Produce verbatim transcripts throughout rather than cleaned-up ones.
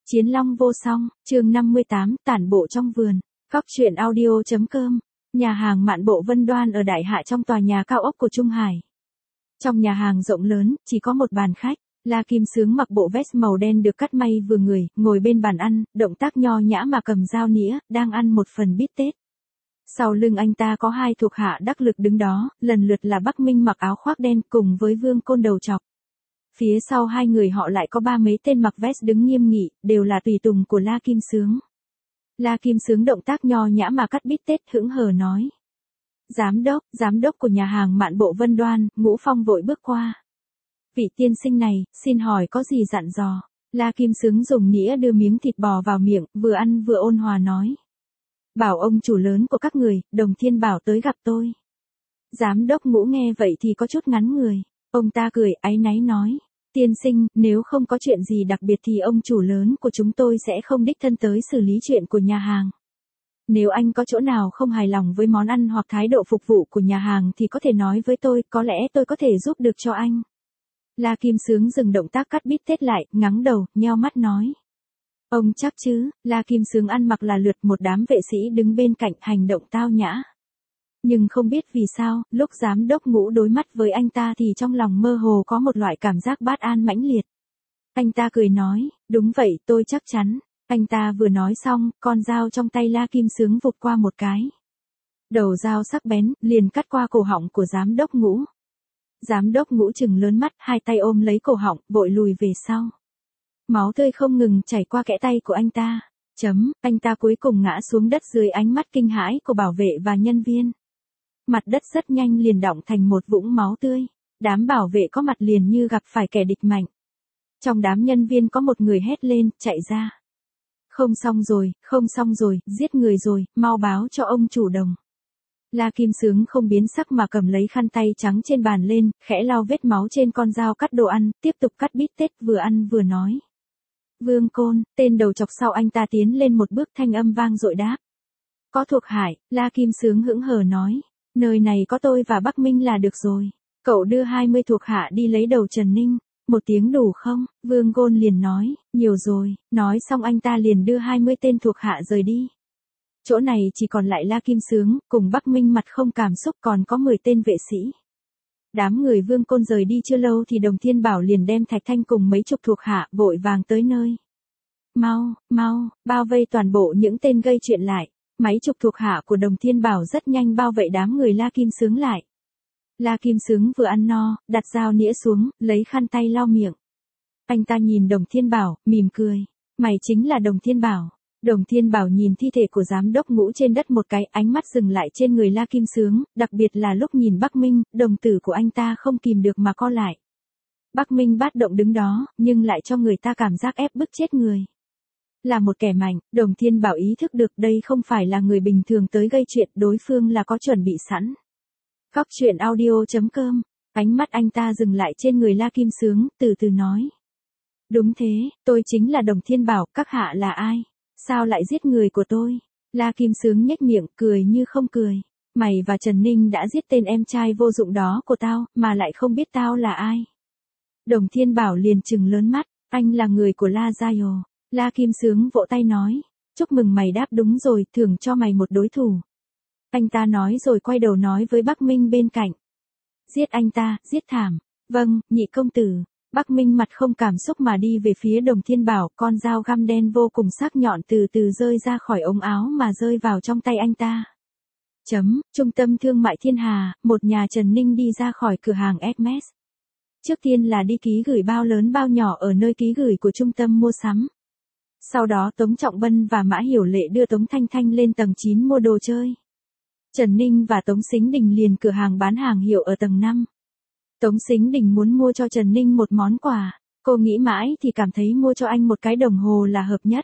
Chiến long vô song, chương năm mươi tám, tản bộ trong vườn. Góc truyện audio.com. Nhà hàng Mạn Bộ Vân Đoan ở Đại Hạ trong tòa nhà cao ốc của Trung Hải. Trong nhà hàng rộng lớn, chỉ có một bàn khách. La Kim Sướng mặc bộ vest màu đen được cắt may vừa người, ngồi bên bàn ăn, động tác nho nhã mà cầm dao nĩa, đang ăn một phần bít tết. Sau lưng anh ta có hai thuộc hạ đắc lực đứng đó, lần lượt là Bắc Minh mặc áo khoác đen cùng với Vương Côn đầu trọc. Phía sau hai người họ lại có ba mấy tên mặc vest đứng nghiêm nghị, đều là tùy tùng của La Kim Sướng. La Kim Sướng động tác nho nhã mà cắt bít tết hững hờ nói. Giám đốc, giám đốc của nhà hàng Mạn Bộ Vân Đoan, Ngũ Phong vội bước qua. Vị tiên sinh này, xin hỏi có gì dặn dò? La Kim Sướng dùng nĩa đưa miếng thịt bò vào miệng, vừa ăn vừa ôn hòa nói. Bảo ông chủ lớn của các người, Đồng Thiên Bảo tới gặp tôi. Giám đốc Ngũ nghe vậy thì có chút ngắn người. Ông ta cười áy náy nói. Tiên sinh, nếu không có chuyện gì đặc biệt thì ông chủ lớn của chúng tôi sẽ không đích thân tới xử lý chuyện của nhà hàng. Nếu anh có chỗ nào không hài lòng với món ăn hoặc thái độ phục vụ của nhà hàng thì có thể nói với tôi, có lẽ tôi có thể giúp được cho anh. La Kim Sướng dừng động tác cắt bít tết lại, ngắng đầu, nheo mắt nói. Ông chắc chứ? La Kim Sướng ăn mặc là lượt, một đám vệ sĩ đứng bên cạnh hành động tao nhã. Nhưng không biết vì sao, lúc giám đốc Ngũ đối mắt với anh ta thì trong lòng mơ hồ có một loại cảm giác bát an mãnh liệt. Anh ta cười nói, đúng vậy tôi chắc chắn. Anh ta vừa nói xong, con dao trong tay La Kim Sướng vụt qua một cái. Đầu dao sắc bén, liền cắt qua cổ họng của giám đốc Ngũ. Giám đốc Ngũ trừng lớn mắt, hai tay ôm lấy cổ họng, vội lùi về sau. Máu tươi không ngừng chảy qua kẽ tay của anh ta. Chấm, anh ta cuối cùng ngã xuống đất dưới ánh mắt kinh hãi của bảo vệ và nhân viên. Mặt đất rất nhanh liền đọng thành một vũng máu tươi. Đám bảo vệ có mặt liền như gặp phải kẻ địch mạnh. Trong đám nhân viên có một người hét lên, chạy ra. Không xong rồi, không xong rồi, giết người rồi, mau báo cho ông chủ Đồng. La Kim Sướng không biến sắc mà cầm lấy khăn tay trắng trên bàn lên, khẽ lau vết máu trên con dao cắt đồ ăn, tiếp tục cắt bít tết vừa ăn vừa nói. Vương Côn, tên đầu chọc sau anh ta tiến lên một bước, thanh âm vang dội đáp. Có thuộc Hải, La Kim Sướng hững hờ nói. Nơi này có tôi và Bắc Minh là được rồi. Cậu đưa hai mươi thuộc hạ đi lấy đầu Trần Ninh. Một tiếng đủ không? Vương Côn liền nói, nhiều rồi. Nói xong anh ta liền đưa hai mươi tên thuộc hạ rời đi. Chỗ này chỉ còn lại La Kim Sướng, cùng Bắc Minh mặt không cảm xúc, còn có mười tên vệ sĩ. Đám người Vương Côn rời đi chưa lâu thì Đồng Thiên Bảo liền đem Thạch Thanh cùng mấy chục thuộc hạ vội vàng tới nơi. Mau, mau, bao vây toàn bộ những tên gây chuyện lại. Mấy chục thuộc hạ của Đồng Thiên Bảo rất nhanh bao vây đám người La Kim Sướng lại. La Kim Sướng vừa ăn no, đặt dao nĩa xuống, lấy khăn tay lau miệng. Anh ta nhìn Đồng Thiên Bảo, mỉm cười. Mày chính là Đồng Thiên Bảo. Đồng Thiên Bảo nhìn thi thể của giám đốc Ngũ trên đất một cái, ánh mắt dừng lại trên người La Kim Sướng, đặc biệt là lúc nhìn Bắc Minh, đồng tử của anh ta không kìm được mà co lại. Bắc Minh bát động đứng đó, nhưng lại cho người ta cảm giác ép bức chết người. Là một kẻ mạnh, Đồng Thiên Bảo ý thức được đây không phải là người bình thường tới gây chuyện, đối phương là có chuẩn bị sẵn. Góc truyện audio.com, ánh mắt anh ta dừng lại trên người La Kim Sướng, từ từ nói. Đúng thế, tôi chính là Đồng Thiên Bảo, các hạ là ai? Sao lại giết người của tôi? La Kim Sướng nhếch miệng, cười như không cười. Mày và Trần Ninh đã giết tên em trai vô dụng đó của tao, mà lại không biết tao là ai. Đồng Thiên Bảo liền trừng lớn mắt, anh là người của La Gia Yồ. La Kim Sướng vỗ tay nói, chúc mừng mày đáp đúng rồi, thưởng cho mày một đối thủ. Anh ta nói rồi quay đầu nói với Bắc Minh bên cạnh. Giết anh ta, giết thảm. Vâng, nhị công tử. Bắc Minh mặt không cảm xúc mà đi về phía Đồng Thiên Bảo, con dao găm đen vô cùng sắc nhọn từ từ rơi ra khỏi ống áo mà rơi vào trong tay anh ta. Chấm, trung tâm thương mại Thiên Hà, một nhà Trần Ninh đi ra khỏi cửa hàng Hermes. Trước tiên là đi ký gửi bao lớn bao nhỏ ở nơi ký gửi của trung tâm mua sắm. Sau đó Tống Trọng Bân và Mã Hiểu Lệ đưa Tống Thanh Thanh lên tầng chín mua đồ chơi. Trần Ninh và Tống Sính Đình liền cửa hàng bán hàng hiệu ở tầng năm. Tống Sính Đình muốn mua cho Trần Ninh một món quà, cô nghĩ mãi thì cảm thấy mua cho anh một cái đồng hồ là hợp nhất.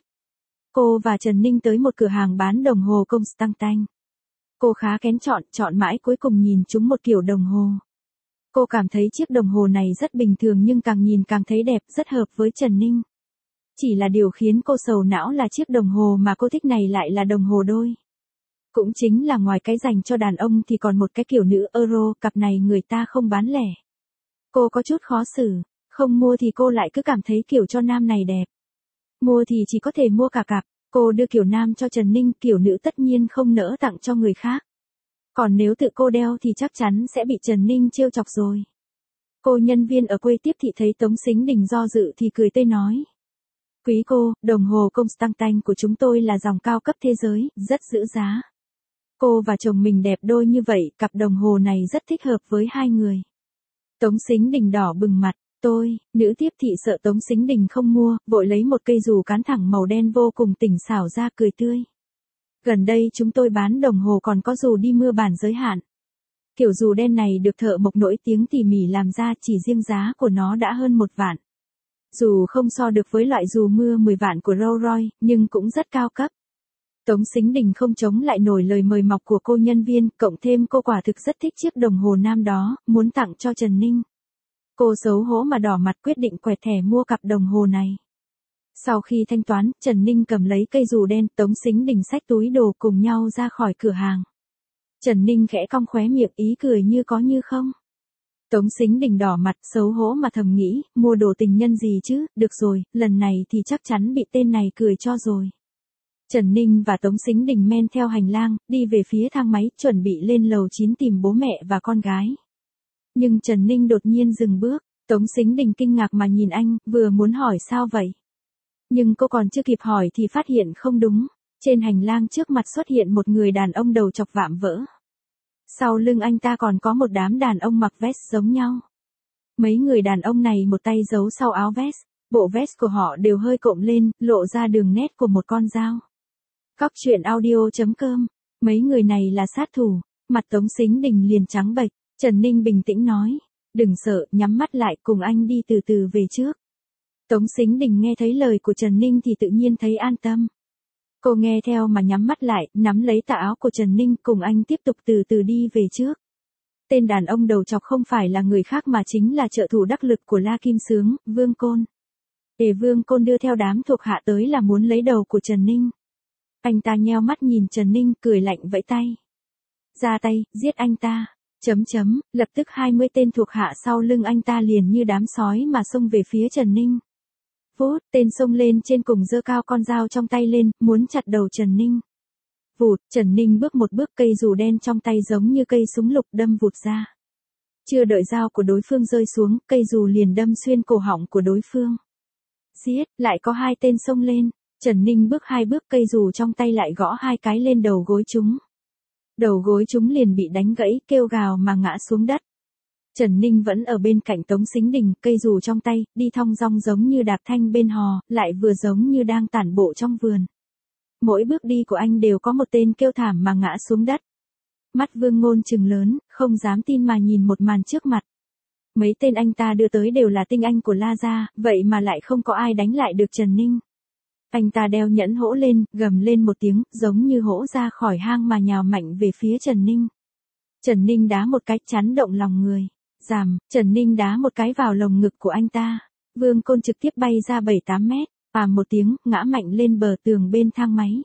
Cô và Trần Ninh tới một cửa hàng bán đồng hồ Constantine. Cô khá kén chọn, chọn mãi cuối cùng nhìn trúng một kiểu đồng hồ. Cô cảm thấy chiếc đồng hồ này rất bình thường nhưng càng nhìn càng thấy đẹp, rất hợp với Trần Ninh. Chỉ là điều khiến cô sầu não là chiếc đồng hồ mà cô thích này lại là đồng hồ đôi. Cũng chính là ngoài cái dành cho đàn ông thì còn một cái kiểu nữ euro, cặp này người ta không bán lẻ. Cô có chút khó xử, không mua thì cô lại cứ cảm thấy kiểu cho nam này đẹp. Mua thì chỉ có thể mua cả cặp, cô đưa kiểu nam cho Trần Ninh, kiểu nữ tất nhiên không nỡ tặng cho người khác. Còn nếu tự cô đeo thì chắc chắn sẽ bị Trần Ninh trêu chọc rồi. Cô nhân viên ở quầy tiếp thị thấy Tống Sính Đình do dự thì cười tươi nói. Quý cô, đồng hồ Constantine của chúng tôi là dòng cao cấp thế giới, rất giữ giá. Cô và chồng mình đẹp đôi như vậy, cặp đồng hồ này rất thích hợp với hai người. Tống Sính Đình đỏ bừng mặt, tôi, nữ tiếp thị sợ Tống Sính Đình không mua, vội lấy một cây dù cán thẳng màu đen vô cùng tỉnh xảo ra cười tươi. Gần đây chúng tôi bán đồng hồ còn có dù đi mưa bản giới hạn. Kiểu dù đen này được thợ mộc nổi tiếng tỉ mỉ làm ra, chỉ riêng giá của nó đã hơn một vạn. Dù không so được với loại dù mưa mười vạn của Rolls Royce, nhưng cũng rất cao cấp. Tống Sính Đình không chống lại nổi lời mời mọc của cô nhân viên, cộng thêm cô quả thực rất thích chiếc đồng hồ nam đó, muốn tặng cho Trần Ninh. Cô xấu hổ mà đỏ mặt quyết định quẹt thẻ mua cặp đồng hồ này. Sau khi thanh toán, Trần Ninh cầm lấy cây dù đen, Tống Sính Đình xách túi đồ cùng nhau ra khỏi cửa hàng. Trần Ninh khẽ cong khóe miệng, ý cười như có như không. Tống Sính Đình đỏ mặt xấu hổ mà thầm nghĩ, mua đồ tình nhân gì chứ, được rồi, lần này thì chắc chắn bị tên này cười cho rồi. Trần Ninh và Tống Sính Đình men theo hành lang, đi về phía thang máy, chuẩn bị lên lầu chín tìm bố mẹ và con gái. Nhưng Trần Ninh đột nhiên dừng bước, Tống Sính Đình kinh ngạc mà nhìn anh, vừa muốn hỏi sao vậy. Nhưng cô còn chưa kịp hỏi thì phát hiện không đúng, trên hành lang trước mặt xuất hiện một người đàn ông đầu chọc vạm vỡ. Sau lưng anh ta còn có một đám đàn ông mặc vest giống nhau. Mấy người đàn ông này một tay giấu sau áo vest, bộ vest của họ đều hơi cộm lên, lộ ra đường nét của một con dao. Cóc truyện audio chấm com, mấy người này là sát thủ, mặt Tống Sính Đình liền trắng bệch, Trần Ninh bình tĩnh nói, đừng sợ, nhắm mắt lại cùng anh đi từ từ về trước. Tống Sính Đình nghe thấy lời của Trần Ninh thì tự nhiên thấy an tâm. Cô nghe theo mà nhắm mắt lại, nắm lấy tà áo của Trần Ninh cùng anh tiếp tục từ từ đi về trước. Tên đàn ông đầu chọc không phải là người khác mà chính là trợ thủ đắc lực của La Kim Sướng, Vương Côn. Để Vương Côn đưa theo đám thuộc hạ tới là muốn lấy đầu của Trần Ninh. Anh ta nheo mắt nhìn Trần Ninh cười lạnh vẫy tay. Ra tay, giết anh ta. Chấm chấm, lập tức hai mươi tên thuộc hạ sau lưng anh ta liền như đám sói mà xông về phía Trần Ninh. Vút, tên xông lên trên cùng giơ cao con dao trong tay lên, muốn chặt đầu Trần Ninh. Vụt, Trần Ninh bước một bước, cây dù đen trong tay giống như cây súng lục đâm vụt ra. Chưa đợi dao của đối phương rơi xuống, cây dù liền đâm xuyên cổ họng của đối phương. Giết, lại có hai tên xông lên, Trần Ninh bước hai bước, cây dù trong tay lại gõ hai cái lên đầu gối chúng. Đầu gối chúng liền bị đánh gãy, kêu gào mà ngã xuống đất. Trần Ninh vẫn ở bên cạnh Tống Sính Đình, cây dù trong tay, đi thong dong giống như đạp thanh bên hò, lại vừa giống như đang tản bộ trong vườn. Mỗi bước đi của anh đều có một tên kêu thảm mà ngã xuống đất. Mắt Vương Ngôn trừng lớn, không dám tin mà nhìn một màn trước mặt. Mấy tên anh ta đưa tới đều là tinh anh của La Gia, vậy mà lại không có ai đánh lại được Trần Ninh. Anh ta đeo nhẫn hỗ lên, gầm lên một tiếng, giống như hỗ ra khỏi hang mà nhào mạnh về phía Trần Ninh. Trần Ninh đá một cái chắn động lòng người. Giảm, Trần Ninh đá một cái vào lồng ngực của anh ta. Vương Côn trực tiếp bay ra bảy tám mét, àm một tiếng, ngã mạnh lên bờ tường bên thang máy.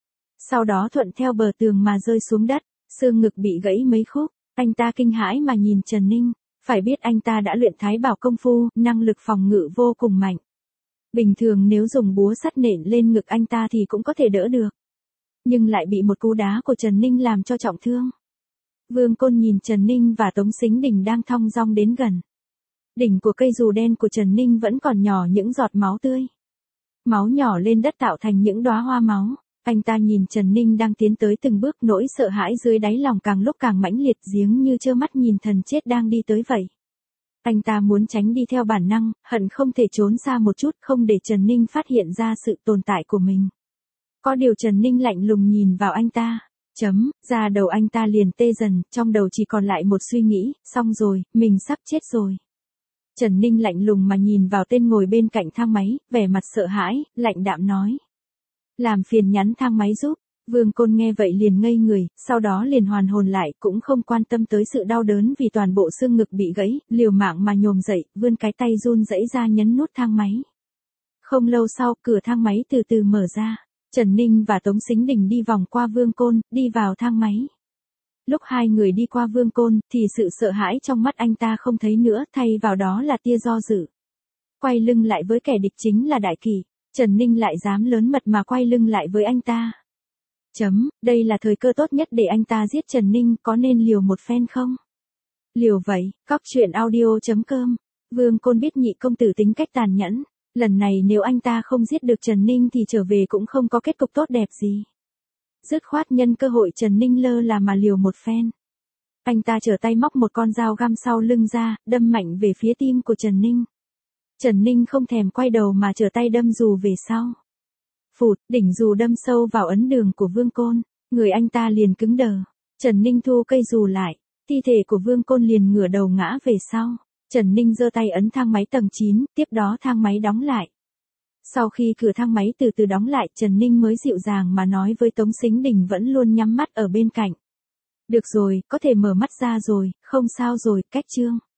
Sau đó thuận theo bờ tường mà rơi xuống đất, xương ngực bị gãy mấy khúc. Anh ta kinh hãi mà nhìn Trần Ninh, phải biết anh ta đã luyện thái bảo công phu, năng lực phòng ngự vô cùng mạnh. Bình thường nếu dùng búa sắt nện lên ngực anh ta thì cũng có thể đỡ được. Nhưng lại bị một cú đá của Trần Ninh làm cho trọng thương. Vương Côn nhìn Trần Ninh và Tống Sính Đình đang thong dong đến gần. Đỉnh của cây dù đen của Trần Ninh vẫn còn nhỏ những giọt máu tươi. Máu nhỏ lên đất tạo thành những đóa hoa máu. Anh ta nhìn Trần Ninh đang tiến tới từng bước, nỗi sợ hãi dưới đáy lòng càng lúc càng mãnh liệt, giếng như trơ mắt nhìn thần chết đang đi tới vậy. Anh ta muốn tránh đi theo bản năng, hận không thể trốn xa một chút, không để Trần Ninh phát hiện ra sự tồn tại của mình. Có điều Trần Ninh lạnh lùng nhìn vào anh ta. Chấm, ra đầu anh ta liền tê dần, trong đầu chỉ còn lại một suy nghĩ, xong rồi, mình sắp chết rồi. Trần Ninh lạnh lùng mà nhìn vào tên ngồi bên cạnh thang máy, vẻ mặt sợ hãi, lạnh đạm nói. Làm phiền nhắn thang máy giúp. Vương Côn nghe vậy liền ngây người, sau đó liền hoàn hồn lại, cũng không quan tâm tới sự đau đớn vì toàn bộ xương ngực bị gãy, liều mạng mà nhổm dậy, vươn cái tay run rẩy ra nhấn nút thang máy. Không lâu sau, cửa thang máy từ từ mở ra. Trần Ninh và Tống Sính Đình đi vòng qua Vương Côn, đi vào thang máy. Lúc hai người đi qua Vương Côn, thì sự sợ hãi trong mắt anh ta không thấy nữa, thay vào đó là tia do dự. Quay lưng lại với kẻ địch chính là Đại Kỷ. Trần Ninh lại dám lớn mật mà quay lưng lại với anh ta. Chấm, đây là thời cơ tốt nhất để anh ta giết Trần Ninh, có nên liều một phen không? Liều vậy, cóc truyện audio.com. Vương Côn biết nhị công tử tính cách tàn nhẫn. Lần này nếu anh ta không giết được Trần Ninh thì trở về cũng không có kết cục tốt đẹp gì. Dứt khoát nhân cơ hội Trần Ninh lơ là mà liều một phen. Anh ta trở tay móc một con dao găm sau lưng ra, đâm mạnh về phía tim của Trần Ninh. Trần Ninh không thèm quay đầu mà trở tay đâm dù về sau. Phụt, đỉnh dù đâm sâu vào ấn đường của Vương Côn, người anh ta liền cứng đờ. Trần Ninh thu cây dù lại, thi thể của Vương Côn liền ngửa đầu ngã về sau. Trần Ninh giơ tay ấn thang máy tầng chín, tiếp đó thang máy đóng lại. Sau khi cửa thang máy từ từ đóng lại, Trần Ninh mới dịu dàng mà nói với Tống Sính Đình vẫn luôn nhắm mắt ở bên cạnh. Được rồi, có thể mở mắt ra rồi, không sao rồi, cách chương.